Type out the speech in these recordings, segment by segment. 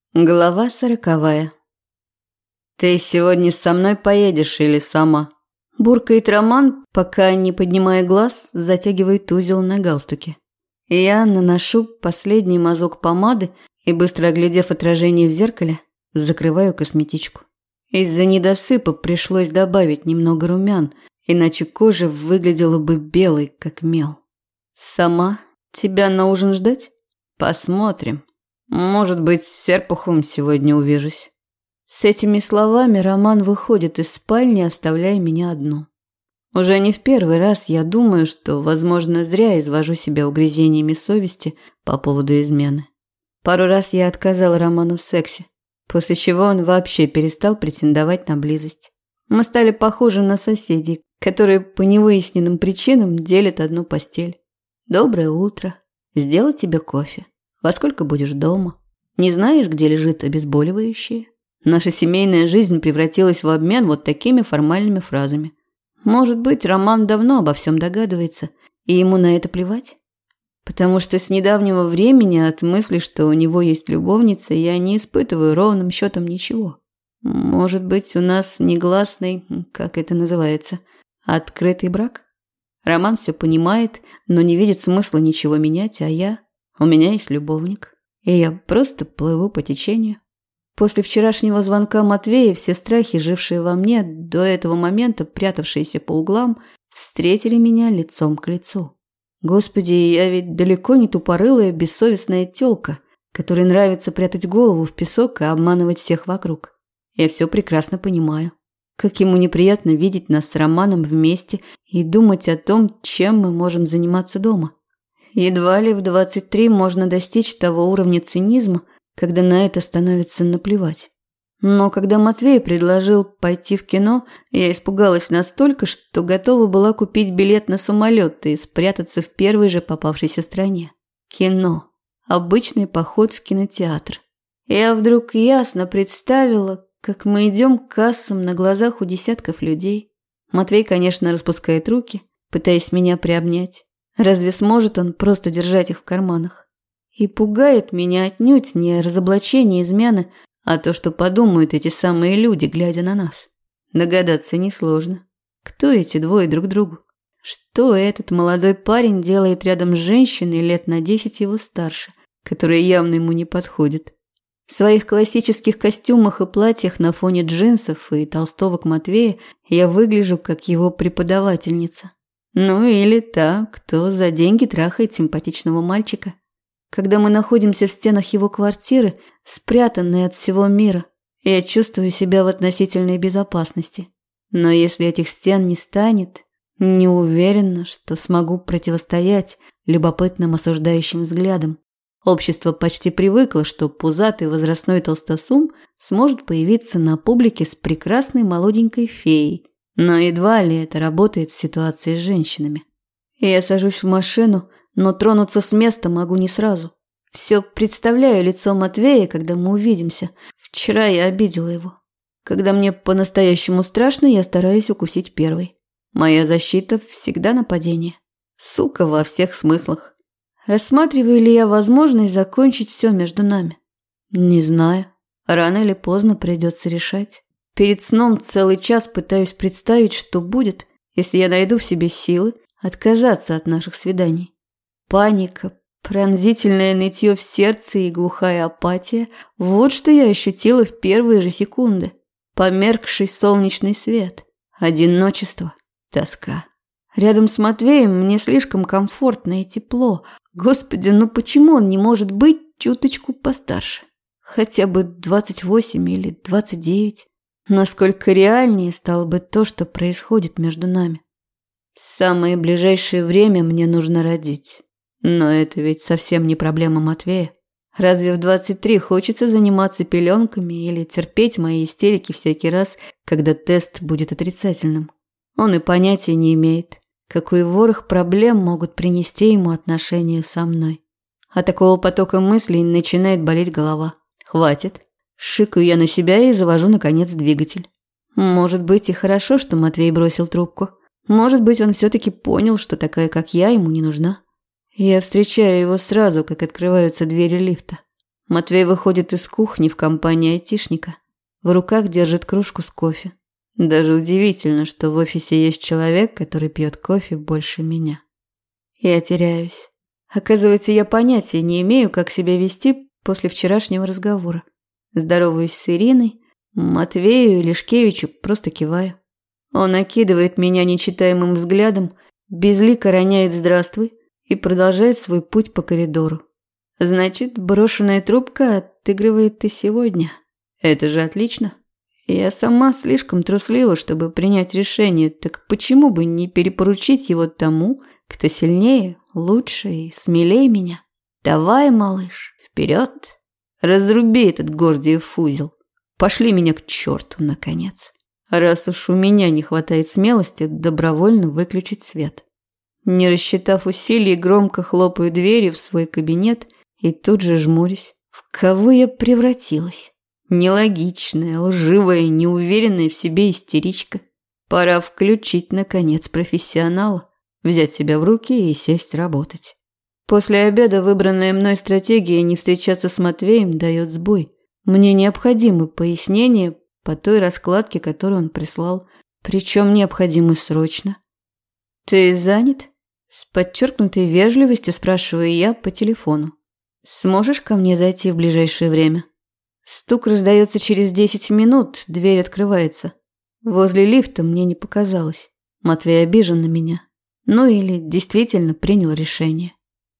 Глава 40. «Ты сегодня со мной поедешь или сама?» Буркает Роман, пока, не поднимая глаз, затягивает узел на галстуке. Я наношу последний мазок помады и, быстро оглядев отражение в зеркале, закрываю косметичку. Из-за недосыпа пришлось добавить немного румян, иначе кожа выглядела бы белой, как мел. «Сама? Тебя на ужин ждать? Посмотрим. Может быть, с Серпухом сегодня увижусь». С этими словами Роман выходит из спальни, оставляя меня одну. Уже не в первый раз я думаю, что, возможно, зря извожу себя угрызениями совести по поводу измены. Пару раз я отказала Роману в сексе, после чего он вообще перестал претендовать на близость. Мы стали похожи на соседей, которые по невыясненным причинам делят одну постель. «Доброе утро. Сделать тебе кофе. Во сколько будешь дома? Не знаешь, где лежит обезболивающее?» Наша семейная жизнь превратилась в обмен вот такими формальными фразами. Может быть, Роман давно обо всем догадывается, и ему на это плевать? Потому что с недавнего времени от мысли, что у него есть любовница, я не испытываю ровным счетом ничего. Может быть, у нас негласный, как это называется, открытый брак? Роман все понимает, но не видит смысла ничего менять, у меня есть любовник, и я просто плыву по течению. После вчерашнего звонка Матвея все страхи, жившие во мне, до этого момента прятавшиеся по углам, встретили меня лицом к лицу. Господи, я ведь далеко не тупорылая, бессовестная тёлка, которой нравится прятать голову в песок и обманывать всех вокруг. Я все прекрасно понимаю. Как ему неприятно видеть нас с Романом вместе и думать о том, чем мы можем заниматься дома. Едва ли в 23 можно достичь того уровня цинизма, когда на это становится наплевать. Но когда Матвей предложил пойти в кино, я испугалась настолько, что готова была купить билет на самолет и спрятаться в первой же попавшейся стране. Кино. Обычный поход в кинотеатр. Я вдруг ясно представила, как мы идем к кассам на глазах у десятков людей. Матвей, конечно, распускает руки, пытаясь меня приобнять. Разве сможет он просто держать их в карманах? И пугает меня отнюдь не разоблачение измены, а то, что подумают эти самые люди, глядя на нас. Догадаться несложно. Кто эти двое друг другу? Что этот молодой парень делает рядом с женщиной лет на 10 его старше, которая явно ему не подходит? В своих классических костюмах и платьях на фоне джинсов и толстовок Матвея я выгляжу как его преподавательница. Ну или та, кто за деньги трахает симпатичного мальчика. Когда мы находимся в стенах его квартиры, спрятанные от всего мира, я чувствую себя в относительной безопасности. Но если этих стен не станет, не уверена, что смогу противостоять любопытным осуждающим взглядам. Общество почти привыкло, что пузатый возрастной толстосум сможет появиться на публике с прекрасной молоденькой феей, но едва ли это работает в ситуации с женщинами. Я сажусь в машину, но тронуться с места могу не сразу. Все представляю лицо Матвея, когда мы увидимся. Вчера я обидела его. Когда мне по-настоящему страшно, я стараюсь укусить первой. Моя защита всегда нападение. Сука во всех смыслах. Рассматриваю ли я возможность закончить все между нами? Не знаю. Рано или поздно придется решать. Перед сном целый час пытаюсь представить, что будет, если я найду в себе силы отказаться от наших свиданий. Паника, пронзительное нытье в сердце и глухая апатия – вот что я ощутила в первые же секунды. Померкший солнечный свет, одиночество, тоска. Рядом с Матвеем мне слишком комфортно и тепло. Господи, ну почему он не может быть чуточку постарше? Хотя бы 28 или 29. Насколько реальнее стало бы то, что происходит между нами. В самое ближайшее время мне нужно родить. Но это ведь совсем не проблема Матвея. Разве в 23 хочется заниматься пеленками или терпеть мои истерики всякий раз, когда тест будет отрицательным? Он и понятия не имеет, какой ворох проблем могут принести ему отношения со мной. От такого потока мыслей начинает болеть голова. Хватит. Шикаю я на себя и завожу, наконец, двигатель. Может быть, и хорошо, что Матвей бросил трубку. Может быть, он все-таки понял, что такая, как я, ему не нужна. Я встречаю его сразу, как открываются двери лифта. Матвей выходит из кухни в компании айтишника. В руках держит кружку с кофе. Даже удивительно, что в офисе есть человек, который пьет кофе больше меня. Я теряюсь. Оказывается, я понятия не имею, как себя вести после вчерашнего разговора. Здороваюсь с Ириной, Матвею и Лешкевичу просто киваю. Он окидывает меня нечитаемым взглядом, безлико роняет «здравствуй» и продолжает свой путь по коридору. Значит, брошенная трубка отыгрывает и сегодня. Это же отлично. Я сама слишком труслива, чтобы принять решение, так почему бы не перепоручить его тому, кто сильнее, лучше и смелее меня? Давай, малыш, вперед. Разруби этот Гордиев узел. Пошли меня к черту, наконец. Раз уж у меня не хватает смелости добровольно выключить свет. Не рассчитав усилий, громко хлопаю дверью в свой кабинет и тут же жмурюсь. В кого я превратилась? Нелогичная, лживая, неуверенная в себе истеричка. Пора включить, наконец, профессионала, взять себя в руки и сесть работать. После обеда выбранная мной стратегия не встречаться с Матвеем дает сбой. Мне необходимы пояснения по той раскладке, которую он прислал. Причем необходимы срочно. «Ты занят?» С подчеркнутой вежливостью спрашиваю я по телефону. «Сможешь ко мне зайти в ближайшее время?» Стук раздается через 10 минут, дверь открывается. Возле лифта мне не показалось. Матвей обижен на меня. Ну или действительно принял решение.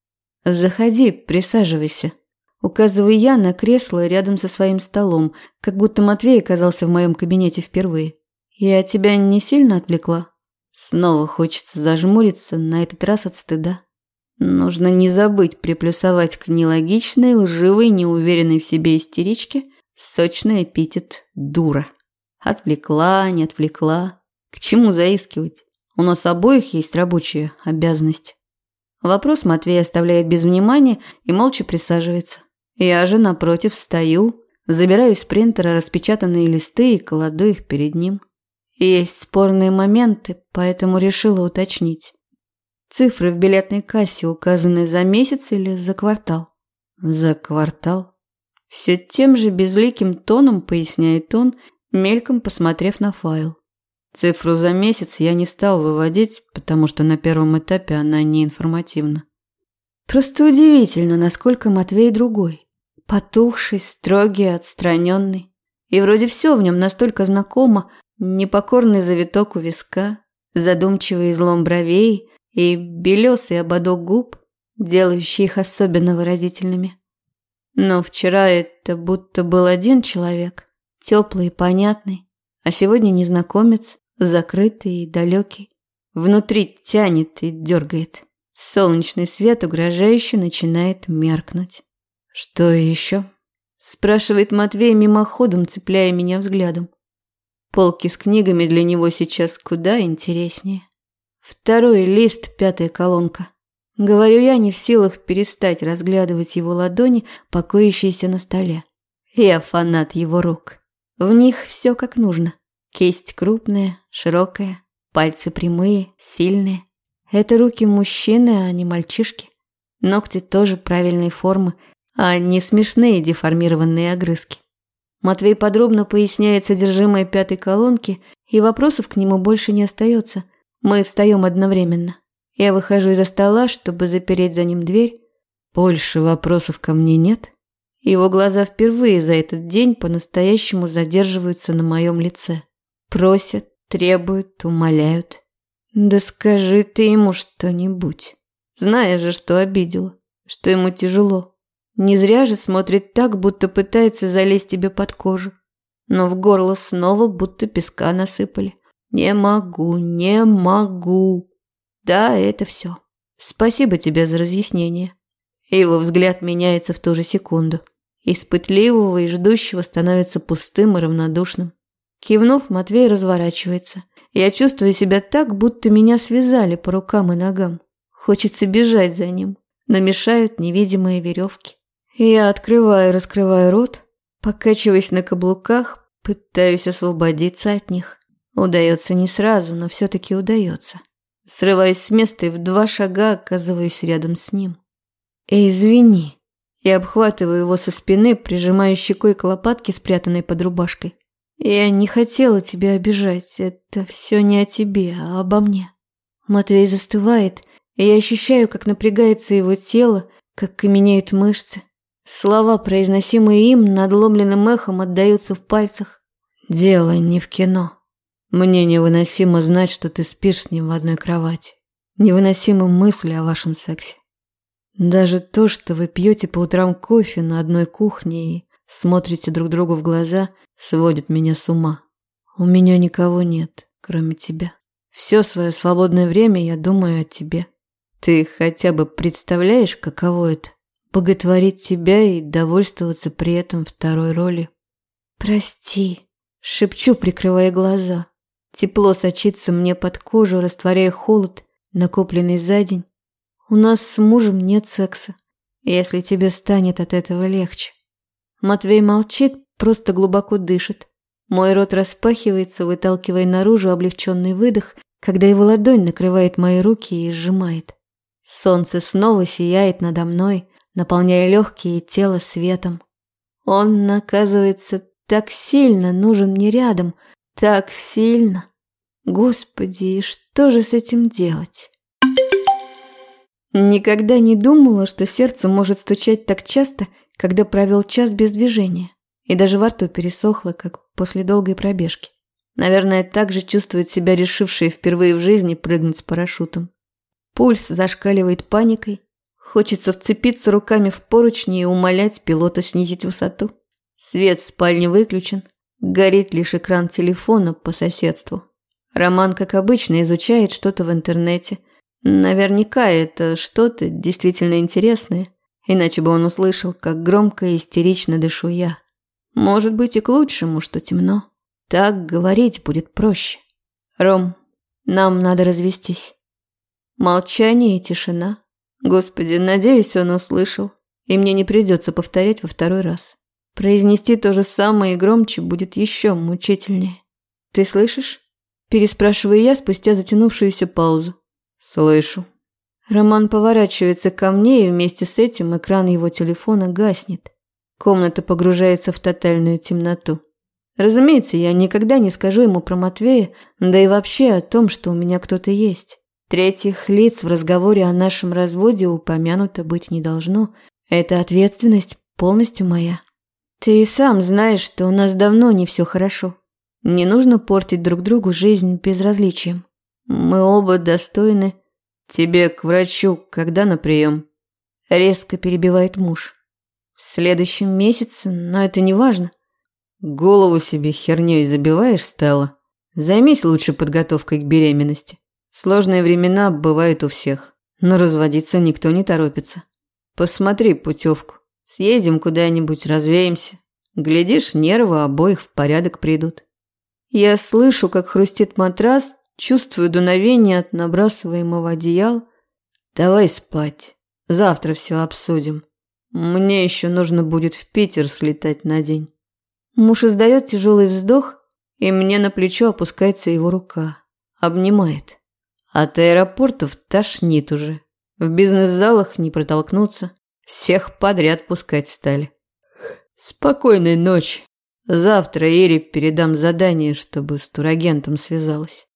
«Заходи, присаживайся». Указываю я на кресло рядом со своим столом, как будто Матвей оказался в моем кабинете впервые. «Я тебя не сильно отвлекла?» Снова хочется зажмуриться, на этот раз от стыда. Нужно не забыть приплюсовать к нелогичной, лживой, неуверенной в себе истеричке сочный эпитет «дура». Отвлекла, не отвлекла. К чему заискивать? У нас обоих есть рабочая обязанность. Вопрос Матвей оставляет без внимания и молча присаживается. Я же, напротив, встаю, забираю из принтера распечатанные листы и кладу их перед ним. Есть спорные моменты, поэтому решила уточнить. Цифры в билетной кассе указаны за месяц или за квартал? За квартал. Все тем же безликим тоном поясняет он, мельком посмотрев на файл. Цифру за месяц я не стал выводить, потому что на первом этапе она не информативна. Просто удивительно, насколько Матвей другой. Потухший, строгий, отстраненный. И вроде все в нем настолько знакомо. Непокорный завиток у виска, задумчивый излом бровей и белесый ободок губ, делающий их особенно выразительными. Но вчера это будто был один человек, теплый и понятный, а сегодня незнакомец, закрытый и далекий. Внутри тянет и дергает. Солнечный свет угрожающе начинает меркнуть. «Что еще?» – спрашивает Матвей мимоходом, цепляя меня взглядом. Полки с книгами для него сейчас куда интереснее. Второй лист, 5-я колонка. Говорю я, не в силах перестать разглядывать его ладони, покоящиеся на столе. Я фанат его рук. В них все как нужно. Кисть крупная, широкая, пальцы прямые, сильные. Это руки мужчины, а не мальчишки. Ногти тоже правильной формы, а не смешные деформированные огрызки. Матвей подробно поясняет содержимое 5-й колонки, и вопросов к нему больше не остается. Мы встаем одновременно. Я выхожу из-за стола, чтобы запереть за ним дверь. Больше вопросов ко мне нет. Его глаза впервые за этот день по-настоящему задерживаются на моем лице. Просят, требуют, умоляют. Да скажи ты ему что-нибудь. Зная же, что обидела, что ему тяжело. Не зря же смотрит так, будто пытается залезть тебе под кожу. Но в горло снова будто песка насыпали. Не могу, не могу. Да, это все. Спасибо тебе за разъяснение. Его взгляд меняется в ту же секунду. Из пытливого и ждущего становится пустым и равнодушным. Кивнув, Матвей разворачивается. Я чувствую себя так, будто меня связали по рукам и ногам. Хочется бежать за ним, но мешают невидимые веревки. Я открываю и раскрываю рот, покачиваясь на каблуках, пытаюсь освободиться от них. Удается не сразу, но все-таки удается. Срываюсь с места и в 2 шага оказываюсь рядом с ним. «Извини». Я обхватываю его со спины, прижимаю щекой к лопатке, спрятанной под рубашкой. Я не хотела тебя обижать. Это все не о тебе, а обо мне. Матвей застывает, и я ощущаю, как напрягается его тело, как каменеют мышцы. Слова, произносимые им, надломленным эхом отдаются в пальцах. Дело не в кино. Мне невыносимо знать, что ты спишь с ним в одной кровати. Невыносимы мысли о вашем сексе. Даже то, что вы пьете по утрам кофе на одной кухне и смотрите друг другу в глаза, сводит меня с ума. У меня никого нет, кроме тебя. Все свое свободное время я думаю о тебе. Ты хотя бы представляешь, каково это? Боготворить тебя и довольствоваться при этом второй ролью. Прости, шепчу, прикрывая глаза. Тепло сочится мне под кожу, растворяя холод, накопленный за день. У нас с мужем нет секса, если тебе станет от этого легче. Матвей молчит, просто глубоко дышит. Мой рот распахивается, выталкивая наружу облегченный выдох, когда его ладонь накрывает мои руки и сжимает. Солнце снова сияет надо мной, наполняя легкие и тело светом. Он, оказывается, так сильно нужен мне рядом, так сильно. Господи, что же с этим делать? Никогда не думала, что сердце может стучать так часто, когда провел час без движения. И даже во рту пересохло, как после долгой пробежки. Наверное, так же чувствует себя решившие впервые в жизни прыгнуть с парашютом. Пульс зашкаливает паникой. Хочется вцепиться руками в поручни и умолять пилота снизить высоту. Свет в спальне выключен. Горит лишь экран телефона по соседству. Роман, как обычно, изучает что-то в интернете. Наверняка это что-то действительно интересное. Иначе бы он услышал, как громко и истерично дышу я. Может быть и к лучшему, что темно. Так говорить будет проще. Ром, нам надо развестись. Молчание и тишина. Господи, надеюсь, он услышал, и мне не придется повторять во второй раз. Произнести то же самое и громче будет еще мучительнее. Ты слышишь? Переспрашиваю я спустя затянувшуюся паузу. Слышу. Роман поворачивается ко мне, и вместе с этим экран его телефона гаснет. Комната погружается в тотальную темноту. Разумеется, я никогда не скажу ему про Матвея, да и вообще о том, что у меня кто-то есть. Третьих лиц в разговоре о нашем разводе упомянуто быть не должно. Эта ответственность полностью моя. Ты и сам знаешь, что у нас давно не все хорошо. Не нужно портить друг другу жизнь безразличием. Мы оба достойны. Тебе к врачу когда на прием? Резко перебивает муж. В следующем месяце, но это не важно. Голову себе херней забиваешь, Стелла? Займись лучше подготовкой к беременности. Сложные времена бывают у всех, но разводиться никто не торопится. Посмотри путевку. Съездим куда-нибудь, развеемся. Глядишь, нервы обоих в порядок придут. Я слышу, как хрустит матрас, чувствую дуновение от набрасываемого одеяла. Давай спать. Завтра все обсудим. Мне еще нужно будет в Питер слетать на день. Муж издает тяжелый вздох, и мне на плечо опускается его рука. Обнимает. От аэропортов тошнит уже. В бизнес-залах не протолкнуться. Всех подряд пускать стали. Спокойной ночи. Завтра Ире передам задание, чтобы с турагентом связалась.